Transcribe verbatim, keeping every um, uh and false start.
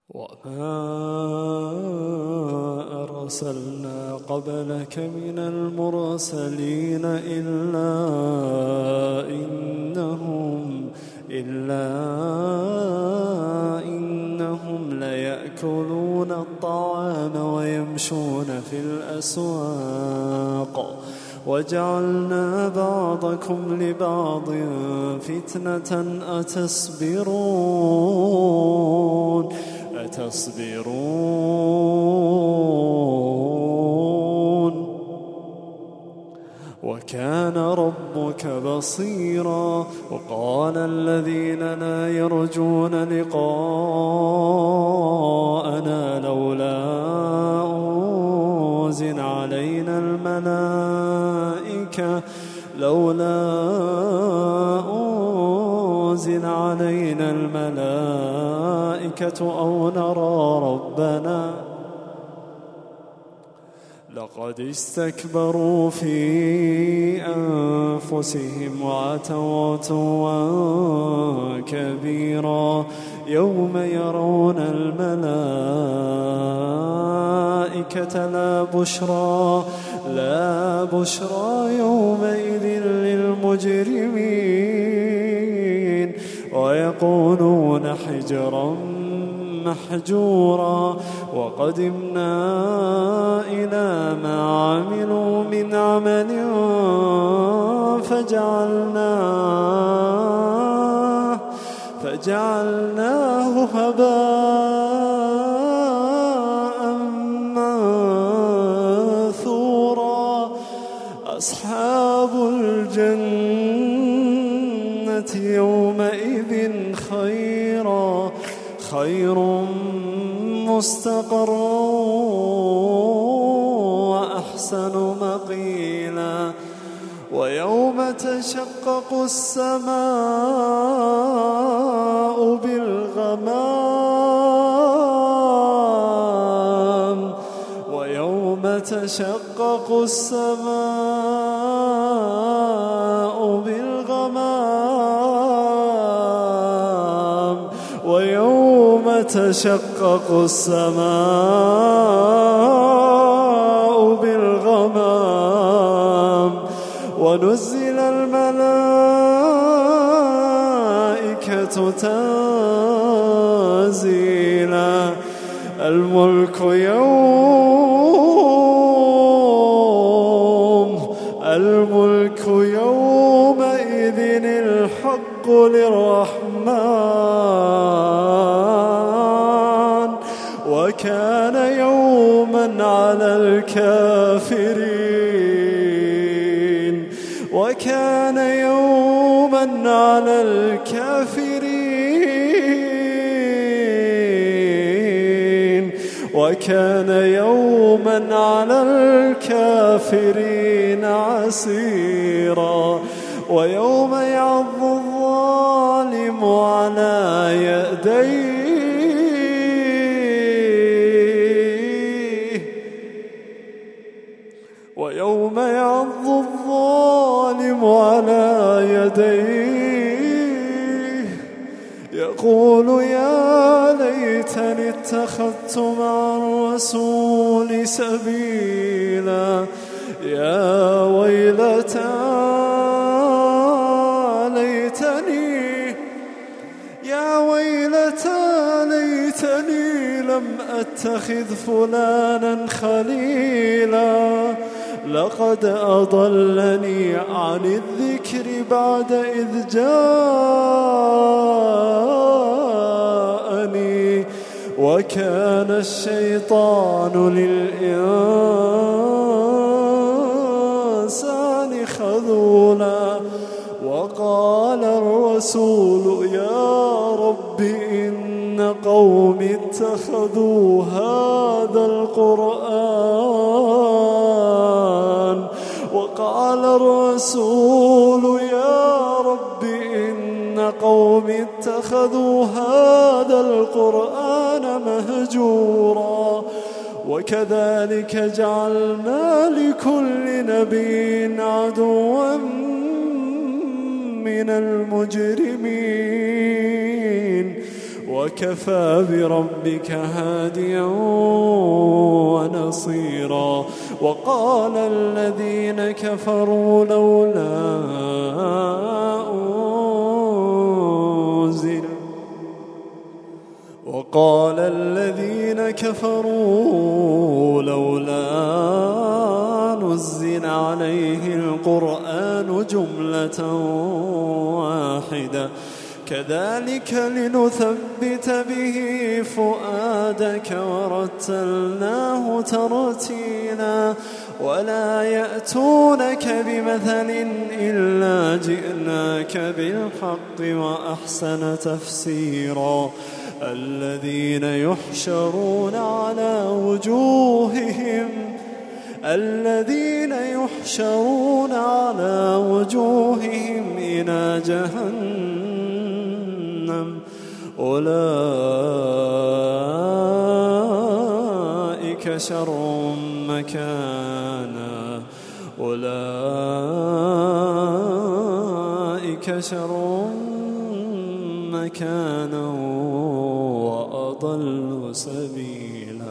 وما أرسلنا قبلك من المرسلين إلا إنهم إلا إنهم ليأكلون الطعام ويمشون في الأسواق وجعلنا بعضكم لبعض فتنة أتصبرون أتصبرون وكان ربك بصيرا. وقال الذين لا يرجون لقاءنا لولا أنزل علينا الملائكة لولا أنزل علينا الملائكة أو نرى ربنا لقد استكبروا في أنفسهم وعتوا عتوا كبيرا. يوم يرون الملائكة لا بشرى لا بشرى يومئذ للمجرمين ويقولون حجرا محجورا. وقدمنا إلى ما عملوا من عمل فجعلناه فجعلناه هباء منثورا. أصحاب الجنة يومئذ خيرا خير مستقرا وأحسن مقيلا. ويوم تشقق السماء بالغمام ويوم تشقق السماء بالغمام ويوم تشقق السماء بالغمام ونزل الملائكة تنزيلا. الملك يوم الملك يومئذ الحق للرحمن وكان يوما على الكافرين وكان يوما على الكافرين وكان يوما على الكافرين عسيرا. ويوم يعض الظالم على يديه ويوم يعض الظالم على يديه يقول يا ليتني اتخذت مع الرسول سبيلا. يا ويلتى ليتني يا ويلتى ليتني لم أتخذ فلانا خليلا لقد أضلني عن الذكر بعد إذ جاءني وكان الشيطان للإنسان خذولا. وقال الرسول يا رب إن قومي اتخذوا هذا القرآن وقال الرسول يا رب إن قومي اتخذوا هذا القرآن مهجورا. وكذلك جعلنا لكل نبي عدوا من المجرمين وكفى بربك هاديا ونصيرا. وقال الذين كفروا لولا أنزل وقال الذين كفروا لولا نزل عليه القرآن جملة واحدة كذلك لنثبت به فؤادك ورتلناه ترتيلا. ولا يأتونك بمثل إلا جئناك بالحق وأحسن تفسيرا. الذين يحشرون على وجوههم الذين يحشرون على وجوههم إلى جهنم أولئك شر مكانا أولئك شر مكانا وأضل سبيلا.